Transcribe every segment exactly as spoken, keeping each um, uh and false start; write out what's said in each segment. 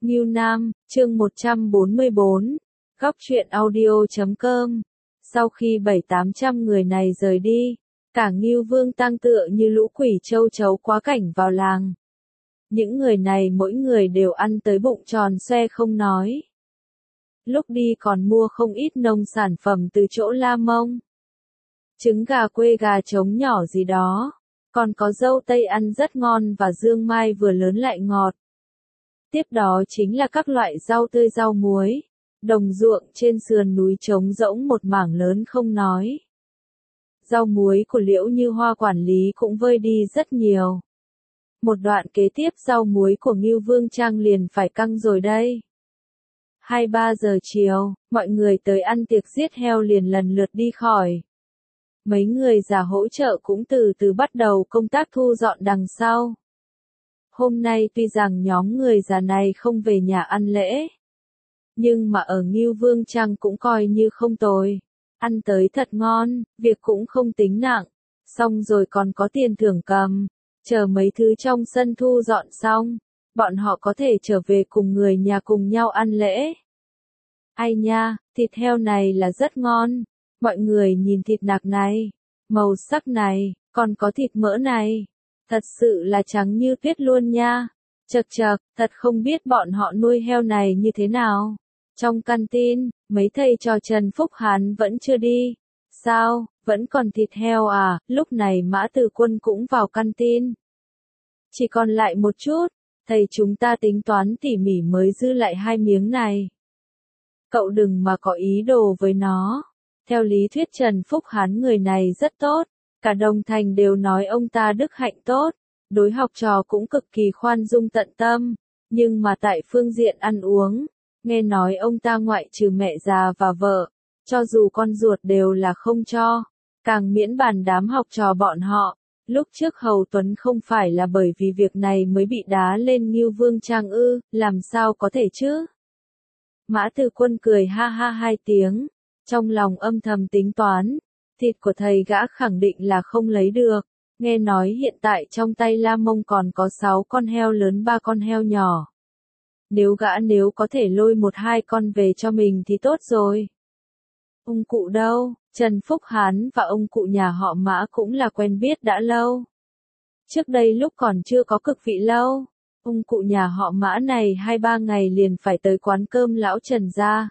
Ngưu Nam, chương một trăm bốn mươi bốn, góc truyện audio chấm com. Sau khi bảy tám trăm người này rời đi, cả Ngưu Vương tang tựa như lũ quỷ châu chấu quá cảnh vào làng. Những người này mỗi người đều ăn tới bụng tròn xoe không nói. Lúc đi còn mua không ít nông sản phẩm từ chỗ La Mông. Trứng gà quê gà trống nhỏ gì đó, còn có dâu tây ăn rất ngon và dương mai vừa lớn lại ngọt. Tiếp đó chính là các loại rau tươi rau muối, đồng ruộng trên sườn núi trống rỗng một mảng lớn không nói. Rau muối của Liễu Như Hoa quản lý cũng vơi đi rất nhiều. Một đoạn kế tiếp rau muối của Ngưu Vương Trang liền phải căng rồi đây. Hai ba giờ chiều, mọi người tới ăn tiệc giết heo liền lần lượt đi khỏi. Mấy người già hỗ trợ cũng từ từ bắt đầu công tác thu dọn đằng sau. Hôm nay tuy rằng nhóm người già này không về nhà ăn lễ, nhưng mà ở Ngưu Vương Trang cũng coi như không tồi. Ăn tới thật ngon, việc cũng không tính nặng, xong rồi còn có tiền thưởng cầm. Chờ mấy thứ trong sân thu dọn xong, bọn họ có thể trở về cùng người nhà cùng nhau ăn lễ. Ai nha, thịt heo này là rất ngon. Mọi người nhìn thịt nạc này, màu sắc này, còn có thịt mỡ này. Thật sự là trắng như tuyết luôn nha. Chậc chậc, thật không biết bọn họ nuôi heo này như thế nào. Trong canteen, mấy thầy trò Trần Phúc Hán vẫn chưa đi. Sao, vẫn còn thịt heo à? Lúc này Mã Từ Quân cũng vào canteen. Chỉ còn lại một chút, thầy chúng ta tính toán tỉ mỉ mới dư lại hai miếng này. Cậu đừng mà có ý đồ với nó. Theo lý thuyết Trần Phúc Hán người này rất tốt, cả Đồng Thành đều nói ông ta đức hạnh tốt, đối học trò cũng cực kỳ khoan dung tận tâm, nhưng mà tại phương diện ăn uống, nghe nói ông ta ngoại trừ mẹ già và vợ, cho dù con ruột đều là không cho, càng miễn bàn đám học trò bọn họ. Lúc trước Hầu Tuấn không phải là bởi vì việc này mới bị đá lên Ngưu Vương Trang ư, làm sao có thể chứ? Mã Từ Quân cười ha ha hai tiếng, trong lòng âm thầm tính toán, thịt của thầy gã khẳng định là không lấy được, nghe nói hiện tại trong tay La Mông còn có sáu con heo lớn ba con heo nhỏ. Nếu gã nếu có thể lôi một hai con về cho mình thì tốt rồi. Ông cụ đâu? Trần Phúc Hán và ông cụ nhà họ Mã cũng là quen biết đã lâu. Trước đây lúc còn chưa có cực vị lâu, ông cụ nhà họ Mã này hai ba ngày liền phải tới quán cơm lão Trần gia.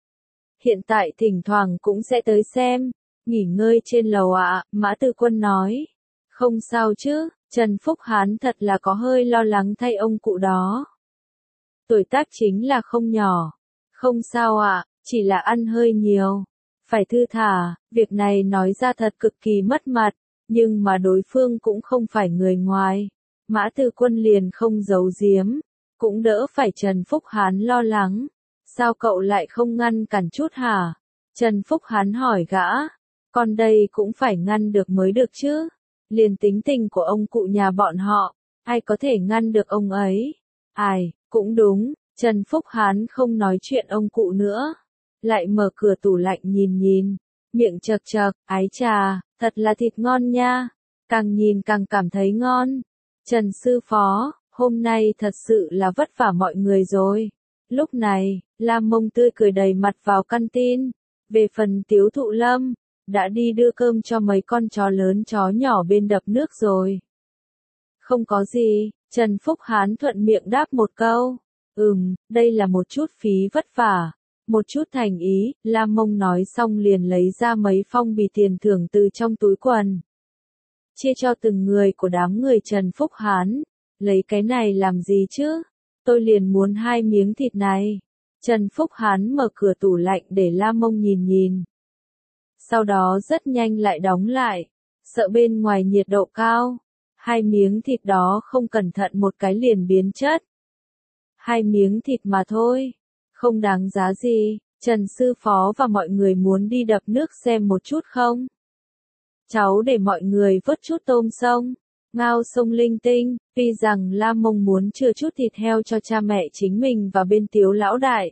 Hiện tại thỉnh thoảng cũng sẽ tới xem, nghỉ ngơi trên lầu ạ, Mã Từ Quân nói. Không sao chứ, Trần Phúc Hán thật là có hơi lo lắng thay ông cụ đó. Tuổi tác chính là không nhỏ. Không sao ạ, chỉ là ăn hơi nhiều. Phải thư thả, việc này nói ra thật cực kỳ mất mặt, nhưng mà đối phương cũng không phải người ngoài. Mã Từ Quân liền không giấu giếm, cũng đỡ phải Trần Phúc Hán lo lắng. Sao cậu lại không ngăn cản chút hả? Trần Phúc Hán hỏi gã. Con đây cũng phải ngăn được mới được chứ. Liền tính tình của ông cụ nhà bọn họ, ai có thể ngăn được ông ấy? Ai, cũng đúng, Trần Phúc Hán không nói chuyện ông cụ nữa. Lại mở cửa tủ lạnh nhìn nhìn, miệng chật chật, ái chà, thật là thịt ngon nha. Càng nhìn càng cảm thấy ngon. Trần sư phó, hôm nay thật sự là vất vả mọi người rồi. Lúc này, La Mông tươi cười đầy mặt vào canteen. Về phần Tiếu Thụ Lâm, đã đi đưa cơm cho mấy con chó lớn chó nhỏ bên đập nước rồi. Không có gì, Trần Phúc Hán thuận miệng đáp một câu. Ừm, đây là một chút phí vất vả, một chút thành ý. La Mông nói xong liền lấy ra mấy phong bì tiền thưởng từ trong túi quần. Chia cho từng người của đám người Trần Phúc Hán. Lấy cái này làm gì chứ? Tôi liền muốn hai miếng thịt này. Trần Phúc Hán mở cửa tủ lạnh để La Mông nhìn nhìn. Sau đó rất nhanh lại đóng lại, sợ bên ngoài nhiệt độ cao. Hai miếng thịt đó không cẩn thận một cái liền biến chất. Hai miếng thịt mà thôi, không đáng giá gì. Trần sư phó và mọi người muốn đi đập nước xem một chút không? Cháu để mọi người vớt chút tôm sông, ngao sông linh tinh. Tuy rằng La Mông muốn chừa chút thịt heo cho cha mẹ chính mình và bên Tiếu lão đại,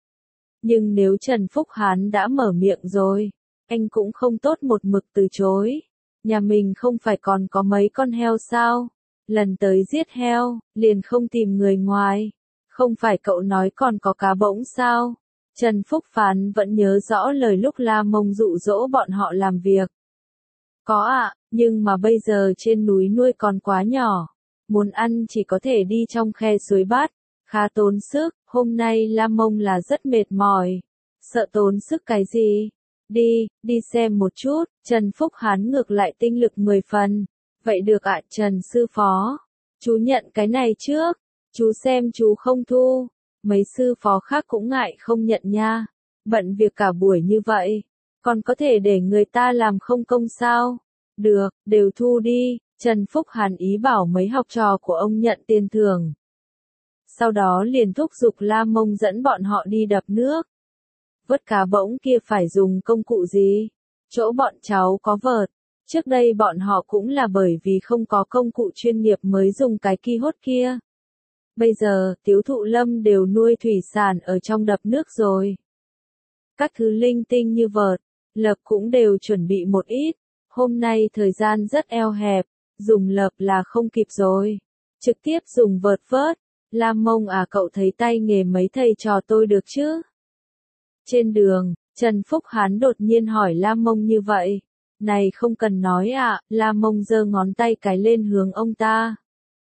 nhưng nếu Trần Phúc Hán đã mở miệng rồi, anh cũng không tốt một mực từ chối. Nhà mình không phải còn có mấy con heo sao? Lần tới giết heo, liền không tìm người ngoài. Không phải cậu nói còn có cá bỗng sao? Trần Phúc Phán vẫn nhớ rõ lời lúc La Mông dụ dỗ bọn họ làm việc. Có ạ, nhưng mà bây giờ trên núi nuôi còn quá nhỏ. Muốn ăn chỉ có thể đi trong khe suối bát, khá tốn sức, hôm nay La Mông là rất mệt mỏi. Sợ tốn sức cái gì? Đi, đi xem một chút, Trần Phúc Hán ngược lại tinh lực mười phần. Vậy được ạ Trần sư phó. Chú nhận cái này trước, chú xem chú không thu. Mấy sư phó khác cũng ngại không nhận nha. Bận việc cả buổi như vậy, còn có thể để người ta làm không công sao? Được, đều thu đi, Trần Phúc Hàn ý bảo mấy học trò của ông nhận tiền thưởng. Sau đó liền thúc giục La Mông dẫn bọn họ đi đập nước. Vớt cá bỗng kia phải dùng công cụ gì? Chỗ bọn cháu có vợt. Trước đây bọn họ cũng là bởi vì không có công cụ chuyên nghiệp mới dùng cái ki hốt kia. Bây giờ, Tiếu Thụ Lâm đều nuôi thủy sản ở trong đập nước rồi. Các thứ linh tinh như vợt, lợp cũng đều chuẩn bị một ít. Hôm nay thời gian rất eo hẹp, dùng lợp là không kịp rồi. Trực tiếp dùng vợt vớt. La Mông à cậu thấy tay nghề mấy thầy trò tôi được chứ? Trên đường, Trần Phúc Hán đột nhiên hỏi La Mông như vậy. Này không cần nói ạ, à, La Mông giơ ngón tay cái lên hướng ông ta.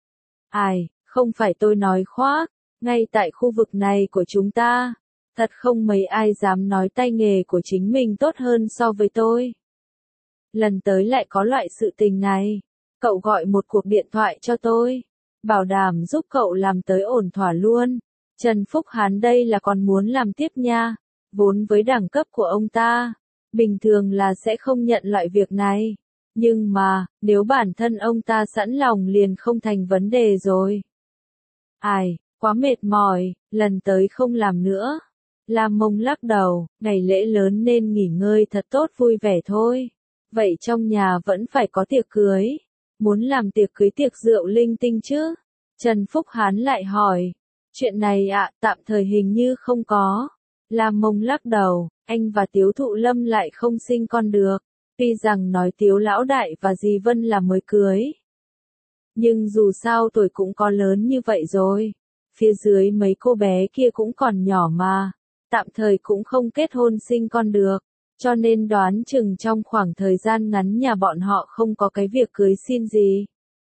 Ai, không phải tôi nói khoác, ngay tại khu vực này của chúng ta, thật không mấy ai dám nói tay nghề của chính mình tốt hơn so với tôi. Lần tới lại có loại sự tình này, cậu gọi một cuộc điện thoại cho tôi, bảo đảm giúp cậu làm tới ổn thỏa luôn. Trần Phúc Hán đây là còn muốn làm tiếp nha, vốn với đẳng cấp của ông ta, bình thường là sẽ không nhận loại việc này. Nhưng mà, nếu bản thân ông ta sẵn lòng liền không thành vấn đề rồi. Ai, quá mệt mỏi, lần tới không làm nữa. La Mông lắc đầu, ngày lễ lớn nên nghỉ ngơi thật tốt vui vẻ thôi. Vậy trong nhà vẫn phải có tiệc cưới. Muốn làm tiệc cưới tiệc rượu linh tinh chứ? Trần Phúc Hán lại hỏi. Chuyện này ạ, à, tạm thời hình như không có. La Mông lắc đầu, anh và Tiếu Thụ Lâm lại không sinh con được. Tuy rằng nói Tiếu Lão Đại và dì Vân là mới cưới. Nhưng dù sao tuổi cũng có lớn như vậy rồi. Phía dưới mấy cô bé kia cũng còn nhỏ mà. Tạm thời cũng không kết hôn sinh con được. Cho nên đoán chừng trong khoảng thời gian ngắn nhà bọn họ không có cái việc cưới xin gì.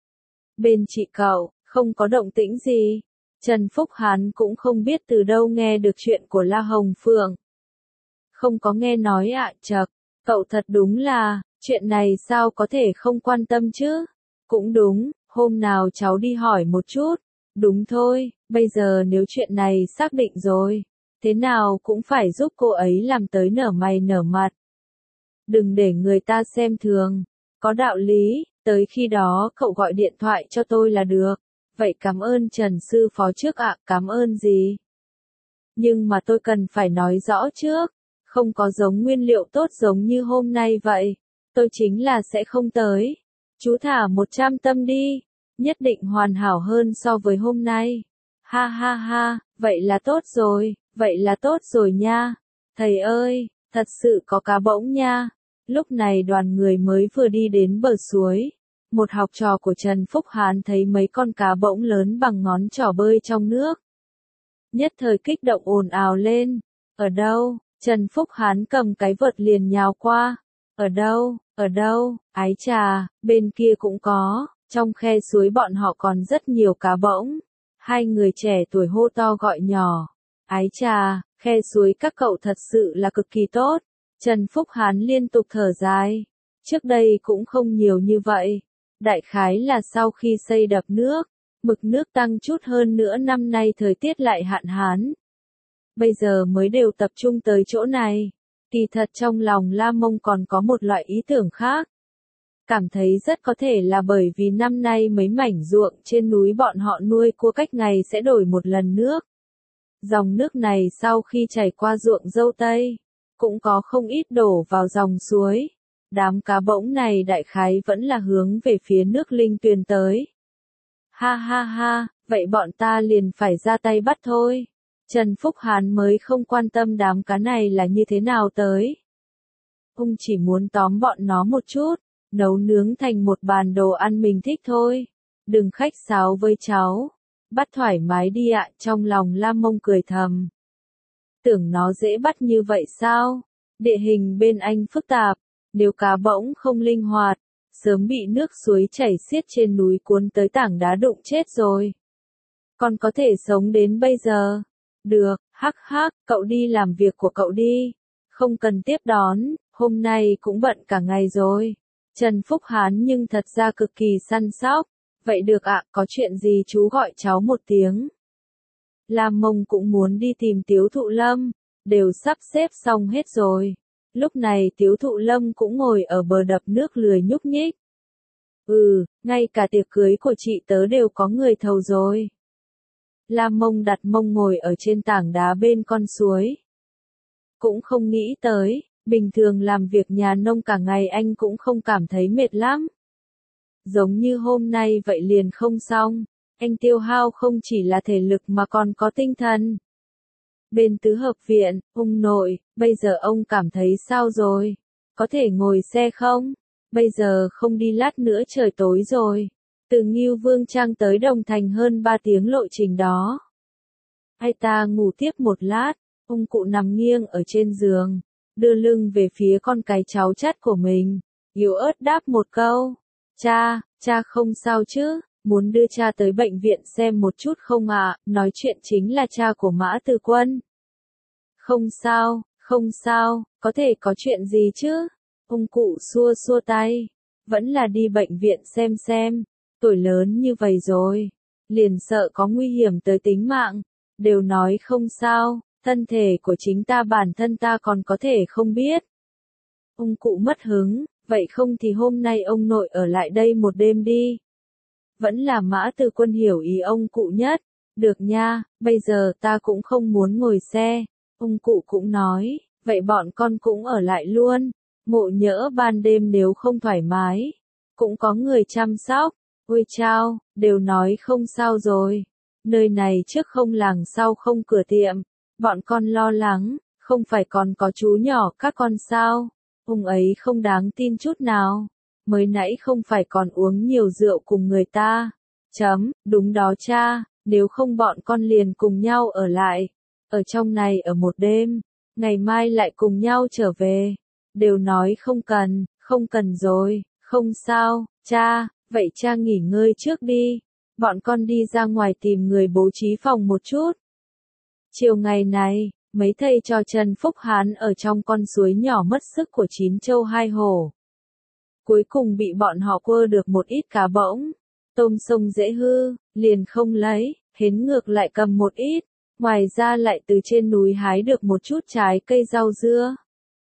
Bên chị cậu, không có động tĩnh gì. Trần Phúc Hán cũng không biết từ đâu nghe được chuyện của La Hồng Phượng. Không có nghe nói ạ, à, chậc, cậu thật đúng là, chuyện này sao có thể không quan tâm chứ? Cũng đúng, hôm nào cháu đi hỏi một chút. Đúng thôi, bây giờ nếu chuyện này xác định rồi, thế nào cũng phải giúp cô ấy làm tới nở mày nở mặt. Đừng để người ta xem thường, có đạo lý, tới khi đó cậu gọi điện thoại cho tôi là được. Vậy cảm ơn Trần Sư Phó trước ạ, à, cảm ơn gì? Nhưng mà tôi cần phải nói rõ trước, không có giống nguyên liệu tốt giống như hôm nay vậy, tôi chính là sẽ không tới. Chú thả một trăm tâm đi, nhất định hoàn hảo hơn so với hôm nay. Ha ha ha, vậy là tốt rồi, vậy là tốt rồi nha. Thầy ơi, thật sự có cá bỗng nha. Lúc này đoàn người mới vừa đi đến bờ suối. Một học trò của Trần Phúc Hán thấy mấy con cá bỗng lớn bằng ngón trỏ bơi trong nước. Nhất thời kích động ồn ào lên. Ở đâu? Trần Phúc Hán cầm cái vợt liền nhào qua. Ở đâu? Ở đâu? Ái chà, bên kia cũng có. Trong khe suối bọn họ còn rất nhiều cá bỗng. Hai người trẻ tuổi hô to gọi nhỏ. Ái chà, khe suối các cậu thật sự là cực kỳ tốt. Trần Phúc Hán liên tục thở dài. Trước đây cũng không nhiều như vậy. Đại khái là sau khi xây đập nước, mực nước tăng chút hơn nữa năm nay thời tiết lại hạn hán. Bây giờ mới đều tập trung tới chỗ này. Kỳ thật trong lòng La Mông còn có một loại ý tưởng khác. Cảm thấy rất có thể là bởi vì năm nay mấy mảnh ruộng trên núi bọn họ nuôi cua cách ngày sẽ đổi một lần nước. Dòng nước này sau khi chảy qua ruộng dâu tây, cũng có không ít đổ vào dòng suối. Đám cá bỗng này đại khái vẫn là hướng về phía nước linh tuyền tới. Ha ha ha, vậy bọn ta liền phải ra tay bắt thôi. Trần Phúc Hán mới không quan tâm đám cá này là như thế nào tới. Ông chỉ muốn tóm bọn nó một chút, nấu nướng thành một bàn đồ ăn mình thích thôi. Đừng khách sáo với cháu. Bắt thoải mái đi ạ, trong lòng Lam Mông cười thầm. Tưởng nó dễ bắt như vậy sao? Địa hình bên anh phức tạp, nếu cá bỗng không linh hoạt, sớm bị nước suối chảy xiết trên núi cuốn tới tảng đá đụng chết rồi. Còn có thể sống đến bây giờ? Được, hắc hắc, cậu đi làm việc của cậu đi. Không cần tiếp đón, hôm nay cũng bận cả ngày rồi. Trần Phúc Hán nhưng thật ra cực kỳ săn sóc. Vậy được ạ, có chuyện gì chú gọi cháu một tiếng. Lam Mông cũng muốn đi tìm Tiếu Thụ Lâm, đều sắp xếp xong hết rồi. Lúc này Tiếu Thụ Lâm cũng ngồi ở bờ đập nước lười nhúc nhích. Ừ, ngay cả tiệc cưới của chị tớ đều có người thầu rồi. Lam Mông đặt mông ngồi ở trên tảng đá bên con suối. Cũng không nghĩ tới, bình thường làm việc nhà nông cả ngày anh cũng không cảm thấy mệt lắm. Giống như hôm nay vậy liền không xong, anh tiêu hao không chỉ là thể lực mà còn có tinh thần. Bên tứ hợp viện, ông nội, bây giờ ông cảm thấy sao rồi? Có thể ngồi xe không? Bây giờ không đi lát nữa trời tối rồi. Từ Ngưu Vương Trang tới Đồng Thành hơn ba tiếng lộ trình đó. Hay ta ngủ tiếp một lát, ông cụ nằm nghiêng ở trên giường, đưa lưng về phía con cái cháu chắt của mình, yếu ớt đáp một câu. Cha, cha không sao chứ, muốn đưa cha tới bệnh viện xem một chút không ạ, nói chuyện chính là cha của Mã Từ Quân. Không sao, không sao, có thể có chuyện gì chứ? Ông cụ xua xua tay, vẫn là đi bệnh viện xem xem, tuổi lớn như vậy rồi, liền sợ có nguy hiểm tới tính mạng, đều nói không sao, thân thể của chính ta bản thân ta còn có thể không biết. Ông cụ mất hứng, vậy không thì hôm nay ông nội ở lại đây một đêm đi. Vẫn là Mã Từ Quân hiểu ý ông cụ nhất, được nha, bây giờ ta cũng không muốn ngồi xe. Ông cụ cũng nói, vậy bọn con cũng ở lại luôn, ngộ nhỡ ban đêm nếu không thoải mái, cũng có người chăm sóc. Ôi chao, đều nói không sao rồi, nơi này trước không làng sau không cửa tiệm, bọn con lo lắng, không phải còn có chú nhỏ các con sao, ông ấy không đáng tin chút nào, mới nãy không phải còn uống nhiều rượu cùng người ta, chấm, đúng đó cha, nếu không bọn con liền cùng nhau ở lại. Ở trong này ở một đêm, ngày mai lại cùng nhau trở về. Đều nói không cần, không cần rồi, không sao, cha, vậy cha nghỉ ngơi trước đi. Bọn con đi ra ngoài tìm người bố trí phòng một chút. Chiều ngày này, mấy thầy trò Trần Phúc Hán ở trong con suối nhỏ mất sức của chín châu hai hổ. Cuối cùng bị bọn họ quơ được một ít cá bỗng. Tôm sông dễ hư, liền không lấy, hến ngược lại cầm một ít. Ngoài ra lại từ trên núi hái được một chút trái cây rau dưa.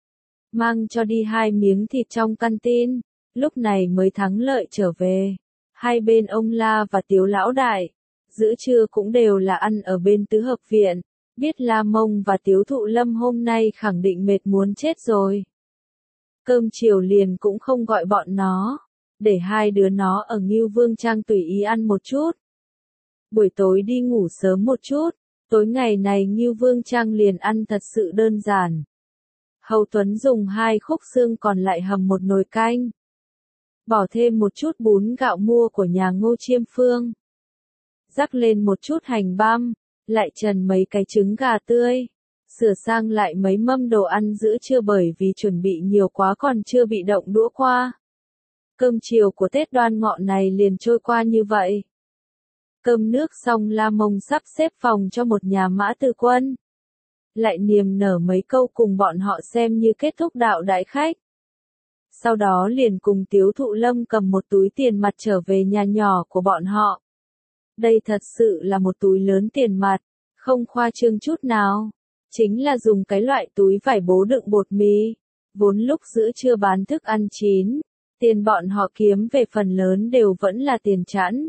Mang cho đi hai miếng thịt trong căn tin, lúc này mới thắng lợi trở về. Hai bên ông La và Tiếu Lão Đại, giữa trưa cũng đều là ăn ở bên tứ hợp viện. Biết La Mông và Tiếu Thụ Lâm hôm nay khẳng định mệt muốn chết rồi. Cơm chiều liền cũng không gọi bọn nó, để hai đứa nó ở Ngưu Vương Trang tùy ý ăn một chút. Buổi tối đi ngủ sớm một chút. Tối ngày này Ngưu Vương Trang liền ăn thật sự đơn giản. Hầu Tuấn dùng hai khúc xương còn lại hầm một nồi canh. Bỏ thêm một chút bún gạo mua của nhà Ngô Chiêm Phương. Rắc lên một chút hành băm, lại trần mấy cái trứng gà tươi. Sửa sang lại mấy mâm đồ ăn giữa trưa bởi vì chuẩn bị nhiều quá còn chưa bị động đũa qua. Cơm chiều của Tết Đoan Ngọ này liền trôi qua như vậy. Cơm nước xong La Mông sắp xếp phòng cho một nhà Mã Từ Quân. Lại niềm nở mấy câu cùng bọn họ xem như kết thúc đạo đại khách. Sau đó liền cùng Tiếu Thụ Lâm cầm một túi tiền mặt trở về nhà nhỏ của bọn họ. Đây thật sự là một túi lớn tiền mặt, không khoa trương chút nào. Chính là dùng cái loại túi vải bố đựng bột mì. Vốn lúc giữa trưa bán thức ăn chín, tiền bọn họ kiếm về phần lớn đều vẫn là tiền chẵn.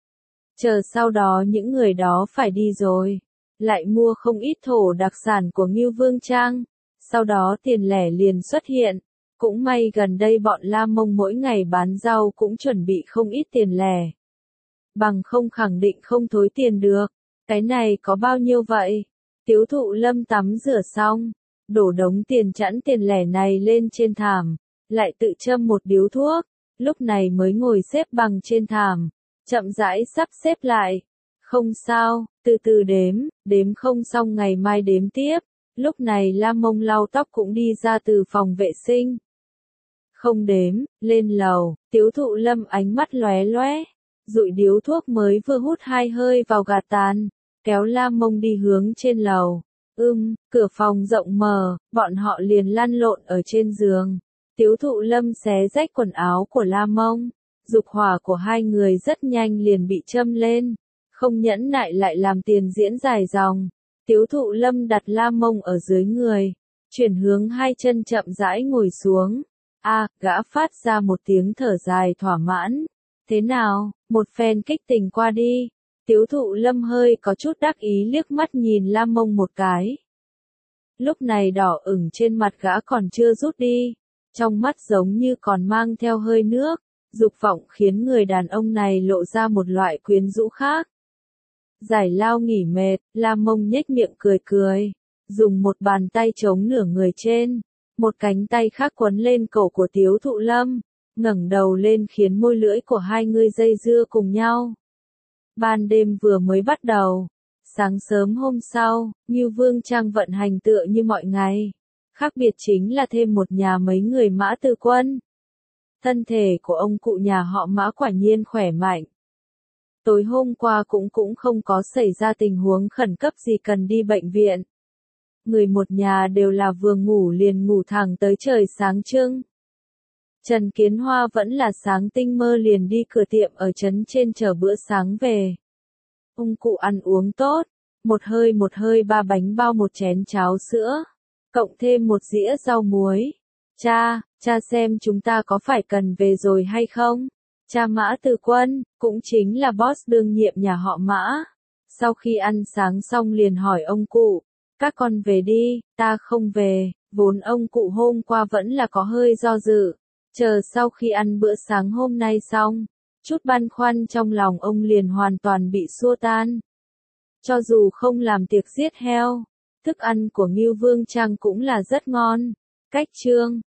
Chờ sau đó những người đó phải đi rồi, lại mua không ít thổ đặc sản của Ngưu Vương Trang, sau đó tiền lẻ liền xuất hiện, cũng may gần đây bọn La Mông mỗi ngày bán rau cũng chuẩn bị không ít tiền lẻ. Bằng không khẳng định không thối tiền được, cái này có bao nhiêu vậy? Tiếu Thụ Lâm tắm rửa xong, đổ đống tiền chẵn tiền lẻ này lên trên thảm, lại tự châm một điếu thuốc, lúc này mới ngồi xếp bằng trên thảm. Chậm rãi sắp xếp lại, Không sao, từ từ đếm, đếm không xong ngày mai đếm tiếp. Lúc này Lam Mông lau tóc cũng đi ra từ phòng vệ sinh. Không đếm, lên lầu, Tiếu Thụ Lâm ánh mắt lóe lóe, dụi điếu thuốc mới vừa hút hai hơi vào gạt tàn, kéo Lam Mông đi hướng trên lầu. Ưm, cửa phòng rộng mở, bọn họ liền lăn lộn ở trên giường. Tiếu Thụ Lâm xé rách quần áo của Lam Mông, dục hỏa của hai người rất nhanh liền bị châm lên, không nhẫn nại lại làm tiền diễn dài dòng. Tiếu Thụ Lâm đặt Lam Mông ở dưới người, chuyển hướng hai chân chậm rãi ngồi xuống. A, gã phát ra một tiếng thở dài thỏa mãn. Thế nào, một phen kích tình qua đi. Tiếu Thụ Lâm hơi có chút đắc ý liếc mắt nhìn Lam Mông một cái. Lúc này đỏ ửng trên mặt gã còn chưa rút đi, trong mắt giống như còn mang theo hơi nước, dục vọng khiến người đàn ông này lộ ra một loại quyến rũ khác. Giải lao nghỉ mệt, Lam Mông nhếch miệng cười cười, dùng một bàn tay chống nửa người trên, một cánh tay khác quấn lên cổ của Tiếu Thụ Lâm, ngẩng đầu lên khiến môi lưỡi của hai người dây dưa cùng nhau. Ban đêm vừa mới bắt đầu, sáng sớm hôm sau, Ngưu Vương Trang vận hành tựa như mọi ngày, khác biệt chính là thêm một nhà mấy người Mã Tư Quân. Thân thể của ông cụ nhà họ Mã quả nhiên khỏe mạnh. Tối hôm qua cũng cũng không có xảy ra tình huống khẩn cấp gì cần đi bệnh viện. Người một nhà đều là vừa ngủ liền ngủ thẳng tới trời sáng trưng. Trần Kiến Hoa vẫn là sáng tinh mơ liền đi cửa tiệm ở trấn trên chờ bữa sáng về. Ông cụ ăn uống tốt, một hơi một hơi ba bánh bao một chén cháo sữa, cộng thêm một dĩa rau muối. Cha, cha xem chúng ta có phải cần về rồi hay không? Cha Mã Tư Quân, cũng chính là boss đương nhiệm nhà họ Mã. Sau khi ăn sáng xong liền hỏi ông cụ, các con về đi, ta không về, vốn ông cụ hôm qua vẫn là có hơi do dự. Chờ sau khi ăn bữa sáng hôm nay xong, chút băn khoăn trong lòng ông liền hoàn toàn bị xua tan. Cho dù không làm tiệc giết heo, thức ăn của Ngưu Vương Trang cũng là rất ngon. Cách chương